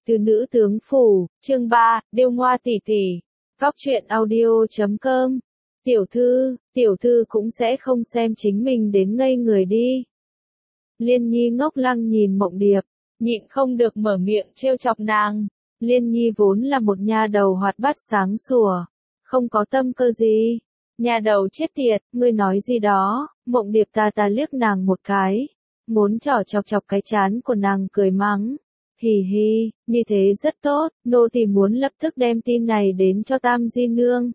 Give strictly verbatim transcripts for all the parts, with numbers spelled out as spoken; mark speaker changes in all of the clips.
Speaker 1: Từ nữ tướng phủ, chương ba, điêu ngoa tỷ tỷ. Góc truyện audio chấm com. Tiểu thư, tiểu thư cũng sẽ không xem chính mình đến ngây người đi. Liên Nhi ngốc lăng nhìn Mộng Điệp, nhịn không được mở miệng trêu chọc nàng. Liên Nhi vốn là một nha đầu hoạt bát sáng sủa, không có tâm cơ gì. Nha đầu chết tiệt, ngươi nói gì đó? Mộng Điệp ta ta liếc nàng một cái, muốn trỏ chọc chọc cái trán của nàng cười mắng. Hì hì, như thế rất tốt, nô tỳ muốn lập tức đem tin này đến cho Tam Di Nương.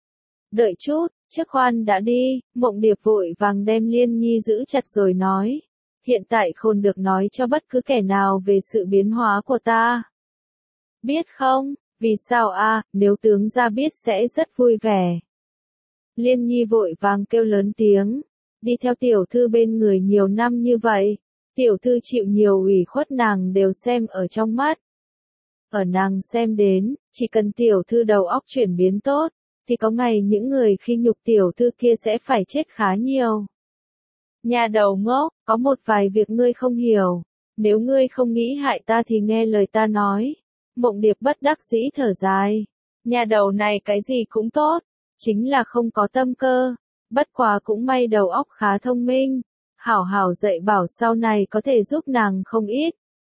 Speaker 1: Đợi chút, trước khoan đã đi, Mộng Điệp vội vàng đem Liên Nhi giữ chặt rồi nói. Hiện tại khôn được nói cho bất cứ kẻ nào về sự biến hóa của ta. Biết không, vì sao a? Nếu tướng gia biết sẽ rất vui vẻ. Liên Nhi vội vàng kêu lớn tiếng, đi theo tiểu thư bên người nhiều năm như vậy. Tiểu thư chịu nhiều ủy khuất nàng đều xem ở trong mắt. Ở nàng xem đến, chỉ cần tiểu thư đầu óc chuyển biến tốt, thì có ngày những người khi nhục tiểu thư kia sẽ phải chết khá nhiều. Nhà đầu ngốc, có một vài việc ngươi không hiểu, nếu ngươi không nghĩ hại ta thì nghe lời ta nói. Mộng Điệp bất đắc dĩ thở dài, nhà đầu này cái gì cũng tốt, chính là không có tâm cơ, bất quá cũng may đầu óc khá thông minh. Hảo hảo dạy bảo sau này có thể giúp nàng không ít.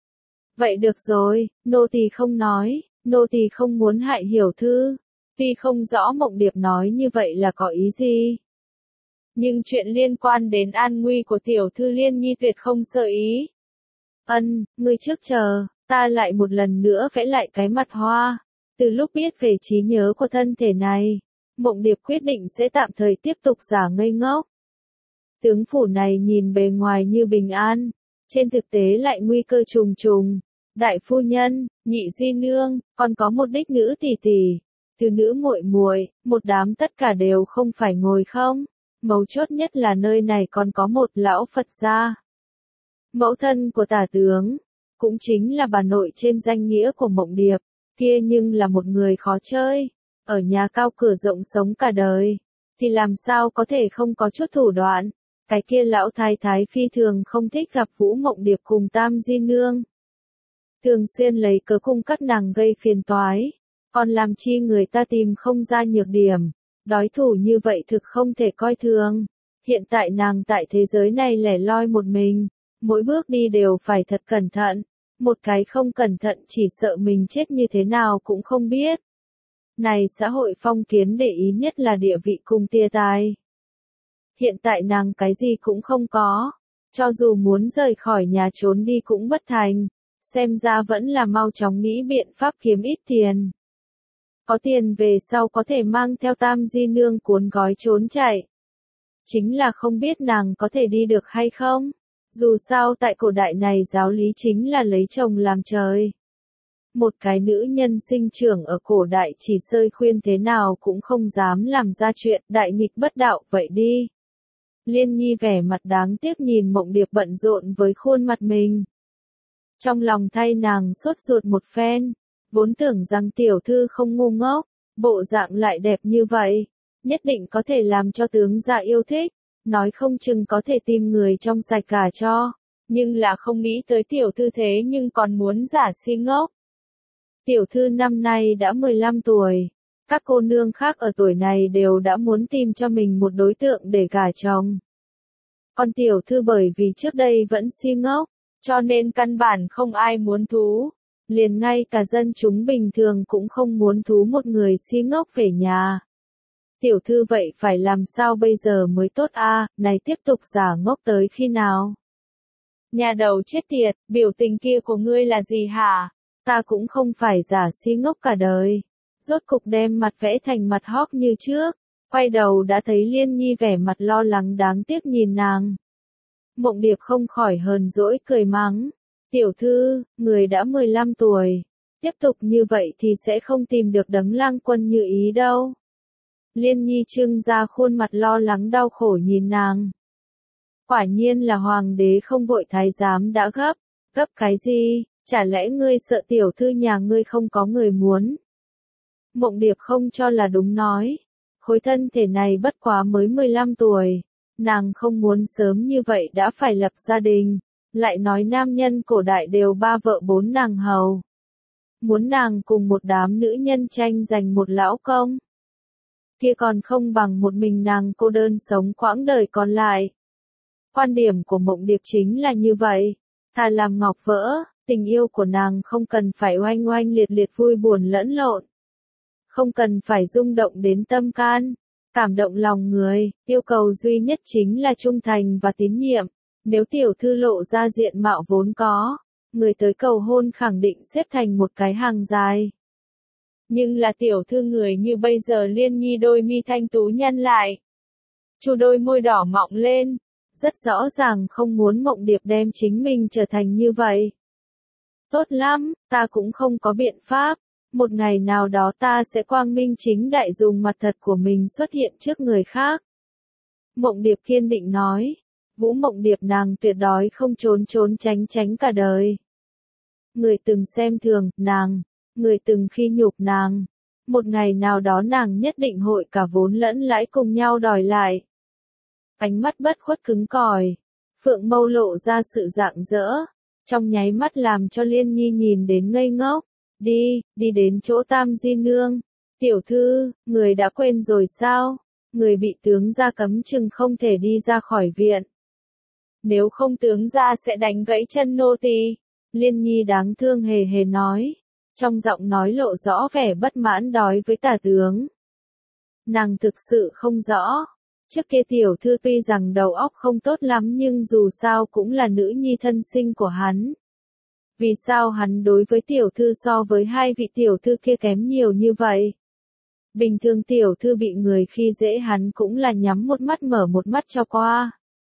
Speaker 1: Vậy được rồi, nô tỳ không nói, nô tỳ không muốn hại hiểu thư. Tuy không rõ Mộng Điệp nói như vậy là có ý gì. Nhưng chuyện liên quan đến an nguy của tiểu thư Liên Nhi tuyệt không sợ ý. Ân, ngươi trước chờ, ta lại một lần nữa vẽ lại cái mặt hoa. Từ lúc biết về trí nhớ của thân thể này, Mộng Điệp quyết định sẽ tạm thời tiếp tục giả ngây ngốc. Tướng phủ này nhìn bề ngoài như bình an, trên thực tế lại nguy cơ trùng trùng. Đại phu nhân, nhị di nương, còn có một đích nữ tỷ tỷ, từ nữ muội muội, một đám tất cả đều không phải ngồi không. Mấu chốt nhất là nơi này còn có một lão Phật gia. Mẫu thân của tả tướng, cũng chính là bà nội trên danh nghĩa của Mộng Điệp, kia nhưng là một người khó chơi, ở nhà cao cửa rộng sống cả đời, thì làm sao có thể không có chút thủ đoạn. Cái kia lão thái thái phi thường không thích gặp Vũ Mộng Điệp cùng Tam Di Nương. Thường xuyên lấy cớ cung các nàng gây phiền toái, còn làm chi người ta tìm không ra nhược điểm. Đối thủ như vậy thực không thể coi thường. Hiện tại nàng tại thế giới này lẻ loi một mình, mỗi bước đi đều phải thật cẩn thận. Một cái không cẩn thận chỉ sợ mình chết như thế nào cũng không biết. Này xã hội phong kiến để ý nhất là địa vị cùng tia tài. Hiện tại nàng cái gì cũng không có, cho dù muốn rời khỏi nhà trốn đi cũng bất thành, xem ra vẫn là mau chóng nghĩ biện pháp kiếm ít tiền. Có tiền về sau có thể mang theo Tam Di Nương cuốn gói trốn chạy. Chính là không biết nàng có thể đi được hay không, dù sao tại cổ đại này giáo lý chính là lấy chồng làm trời. Một cái nữ nhân sinh trưởng ở cổ đại chỉ sơi khuyên thế nào cũng không dám làm ra chuyện đại nghịch bất đạo vậy đi. Liên Nhi vẻ mặt đáng tiếc nhìn Mộng Điệp bận rộn với khuôn mặt mình. Trong lòng thay nàng sốt ruột một phen, vốn tưởng rằng tiểu thư không ngu ngốc, bộ dạng lại đẹp như vậy, nhất định có thể làm cho tướng gia yêu thích, nói không chừng có thể tìm người trong sạch cả cho, nhưng là không nghĩ tới tiểu thư thế nhưng còn muốn giả si ngốc. Tiểu thư năm nay đã mười lăm tuổi. Các cô nương khác ở tuổi này đều đã muốn tìm cho mình một đối tượng để gả chồng. Còn tiểu thư bởi vì trước đây vẫn si ngốc, cho nên căn bản không ai muốn thú. Liền ngay cả dân chúng bình thường cũng không muốn thú một người si ngốc về nhà. Tiểu thư vậy phải làm sao bây giờ mới tốt a? À, này tiếp tục giả ngốc tới khi nào? Nhà đầu chết tiệt, biểu tình kia của ngươi là gì hả? Ta cũng không phải giả si ngốc cả đời. Rốt cục đem mặt vẽ thành mặt hóc như trước, quay đầu đã thấy Liên Nhi vẻ mặt lo lắng đáng tiếc nhìn nàng. Mộng Điệp không khỏi hờn dỗi cười mắng, tiểu thư, người đã mười lăm tuổi, tiếp tục như vậy thì sẽ không tìm được Đấng Lang Quân như ý đâu. Liên Nhi trưng ra khuôn mặt lo lắng đau khổ nhìn nàng. Quả nhiên là hoàng đế không vội thái giám đã gấp, gấp cái gì, chả lẽ ngươi sợ tiểu thư nhà ngươi không có người muốn? Mộng Điệp không cho là đúng nói, khối thân thể này bất quá mới mười lăm tuổi, nàng không muốn sớm như vậy đã phải lập gia đình, lại nói nam nhân cổ đại đều ba vợ bốn nàng hầu. muốn nàng cùng một đám nữ nhân tranh giành một lão công. Kia còn không bằng một mình nàng cô đơn sống quãng đời còn lại. Quan điểm của Mộng Điệp chính là như vậy, thà làm ngọc vỡ, tình yêu của nàng không cần phải oanh oanh liệt liệt vui buồn lẫn lộn. Không cần phải rung động đến tâm can, cảm động lòng người, yêu cầu duy nhất chính là trung thành và tín nhiệm. Nếu tiểu thư lộ ra diện mạo vốn có, người tới cầu hôn khẳng định xếp thành một cái hàng dài. Nhưng là tiểu thư người như bây giờ Liên Nhi đôi mi thanh tú nhăn lại. Chu đôi môi đỏ mọng lên, rất rõ ràng không muốn Mộng Điệp đem chính mình trở thành như vậy. Tốt lắm, ta cũng không có biện pháp. Một ngày nào đó ta sẽ quang minh chính đại dùng mặt thật của mình xuất hiện trước người khác. Mộng Điệp kiên định nói. Vũ Mộng Điệp nàng tuyệt đối không trốn trốn tránh tránh cả đời. Người từng xem thường nàng, người từng khi nhục nàng. Một ngày nào đó nàng nhất định hội cả vốn lẫn lãi cùng nhau đòi lại. Ánh mắt bất khuất cứng cỏi, phượng mâu lộ ra sự rạng rỡ, trong nháy mắt làm cho Liên Nhi nhìn đến ngây ngốc. Đi, đi đến chỗ Tam Di Nương. Tiểu thư, người đã quên rồi sao? Người bị tướng gia cấm chừng không thể đi ra khỏi viện. Nếu không tướng gia sẽ đánh gãy chân nô tỳ. Liên Nhi đáng thương hề hề nói. Trong giọng nói lộ rõ vẻ bất mãn đối với tả tướng. Nàng thực sự không rõ. Trước kia tiểu thư tuy rằng đầu óc không tốt lắm nhưng dù sao cũng là nữ nhi thân sinh của hắn. Vì sao hắn đối với tiểu thư so với hai vị tiểu thư kia kém nhiều như vậy? Bình thường tiểu thư bị người khi dễ hắn cũng là nhắm một mắt mở một mắt cho qua.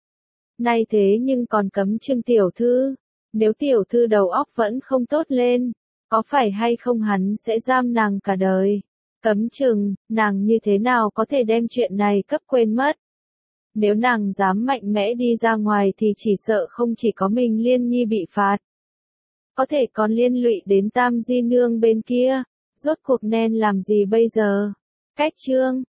Speaker 1: Nay thế nhưng còn cấm chừng tiểu thư. Nếu tiểu thư đầu óc vẫn không tốt lên, có phải hay không hắn sẽ giam nàng cả đời? Cấm chừng, nàng như thế nào có thể đem chuyện này cấp quên mất? Nếu nàng dám mạnh mẽ đi ra ngoài thì chỉ sợ không chỉ có mình Liên Nhi bị phạt. Có thể còn liên lụy đến Tam Di Nương bên kia. Rốt cuộc nên làm gì bây giờ? Cách chương